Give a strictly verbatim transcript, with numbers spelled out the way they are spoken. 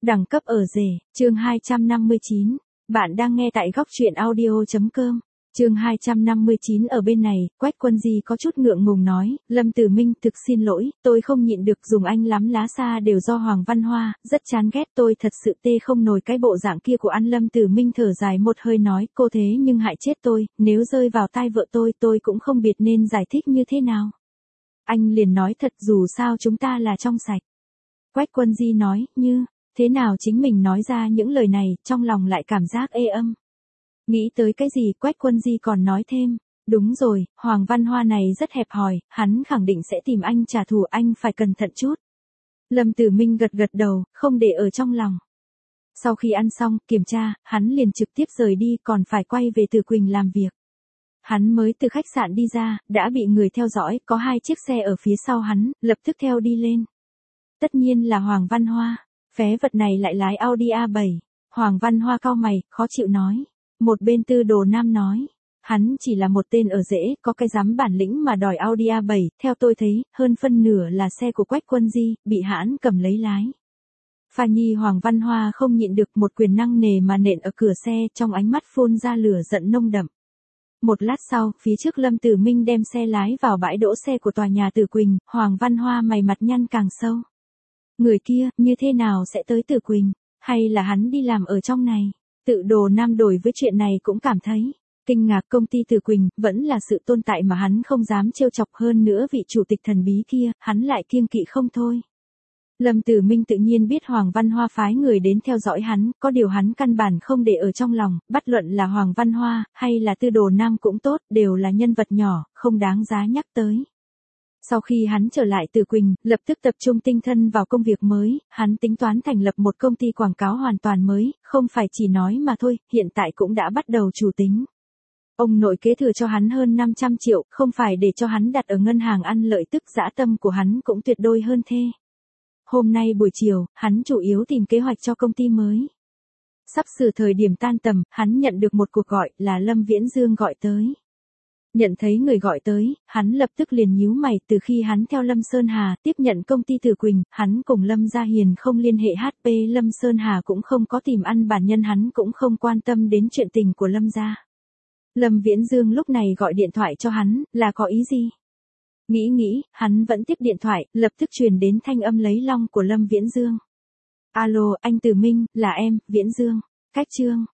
Đẳng cấp ở rể, chương hai trăm năm mươi chín. Bạn đang nghe tại góc truyện audio chấm com. Chương hai trăm năm mươi chín ở bên này, Quách Quân Di có chút ngượng ngùng nói, Lâm Tử Minh thực xin lỗi, tôi không nhịn được dùng anh lắm lá xa đều do Hoàng Văn Hoa, rất chán ghét tôi thật sự tê không nổi cái bộ dạng kia của anh. Lâm Tử Minh thở dài một hơi nói, cô thế nhưng hại chết tôi, nếu rơi vào tai vợ tôi tôi cũng không biết nên giải thích như thế nào. Anh liền nói thật dù sao chúng ta là trong sạch. Quách Quân Di nói, như, thế nào chính mình nói ra những lời này, trong lòng lại cảm giác ê âm. Nghĩ tới cái gì Quách Quân Di còn nói thêm, đúng rồi, Hoàng Văn Hoa này rất hẹp hòi, hắn khẳng định sẽ tìm anh trả thù, anh phải cẩn thận chút. Lâm Tử Minh gật gật đầu, không để ở trong lòng. Sau khi ăn xong, kiểm tra, hắn liền trực tiếp rời đi còn phải quay về Từ Quỳnh làm việc. Hắn mới từ khách sạn đi ra, đã bị người theo dõi, có hai chiếc xe ở phía sau hắn, lập tức theo đi lên. Tất nhiên là Hoàng Văn Hoa, phé vật này lại lái Audi a bảy. Hoàng Văn Hoa cau mày, khó chịu nói. Một bên Tư Đồ Nam nói, hắn chỉ là một tên ở rễ, có cái dám bản lĩnh mà đòi Audi a bảy, theo tôi thấy, hơn phân nửa là xe của Quách Quân Di, bị hãn cầm lấy lái. Pha Nhi Hoàng Văn Hoa không nhịn được một quyền năng nề mà nện ở cửa xe, trong ánh mắt phun ra lửa giận nông đậm. Một lát sau, phía trước Lâm Tử Minh đem xe lái vào bãi đỗ xe của tòa nhà Tử Quỳnh, Hoàng Văn Hoa mày mặt nhăn càng sâu. Người kia, như thế nào sẽ tới Tử Quỳnh, hay là hắn đi làm ở trong này? Tự Đồ Nam đối với chuyện này cũng cảm thấy kinh ngạc. Công ty Tử Quỳnh vẫn là sự tồn tại mà hắn không dám trêu chọc, hơn nữa vị chủ tịch thần bí kia, hắn lại kiêng kỵ không thôi. Lâm Tử Minh tự nhiên biết Hoàng Văn Hoa phái người đến theo dõi hắn, có điều hắn căn bản không để ở trong lòng, bất luận là Hoàng Văn Hoa, hay là Tư Đồ Nam cũng tốt, đều là nhân vật nhỏ, không đáng giá nhắc tới. Sau khi hắn trở lại Từ Quỳnh, lập tức tập trung tinh thần vào công việc mới, hắn tính toán thành lập một công ty quảng cáo hoàn toàn mới, không phải chỉ nói mà thôi, hiện tại cũng đã bắt đầu chủ tính. Ông nội kế thừa cho hắn hơn năm trăm triệu, không phải để cho hắn đặt ở ngân hàng ăn lợi tức, dã tâm của hắn cũng tuyệt đối hơn thê. Hôm nay buổi chiều, hắn chủ yếu tìm kế hoạch cho công ty mới. Sắp sửa thời điểm tan tầm, hắn nhận được một cuộc gọi, là Lâm Viễn Dương gọi tới. Nhận thấy người gọi tới, hắn lập tức liền nhíu mày. Từ khi hắn theo Lâm Sơn Hà tiếp nhận công ty Từ Quỳnh, hắn cùng Lâm Gia Hiền không liên hệ, hát pê Lâm Sơn Hà cũng không có tìm ăn, bản nhân hắn cũng không quan tâm đến chuyện tình của Lâm gia. Lâm Viễn Dương lúc này gọi điện thoại cho hắn, là có ý gì? Nghĩ nghĩ, hắn vẫn tiếp điện thoại, lập tức truyền đến thanh âm lấy long của Lâm Viễn Dương. Alo, anh Tử Minh, là em, Viễn Dương. Cách chương,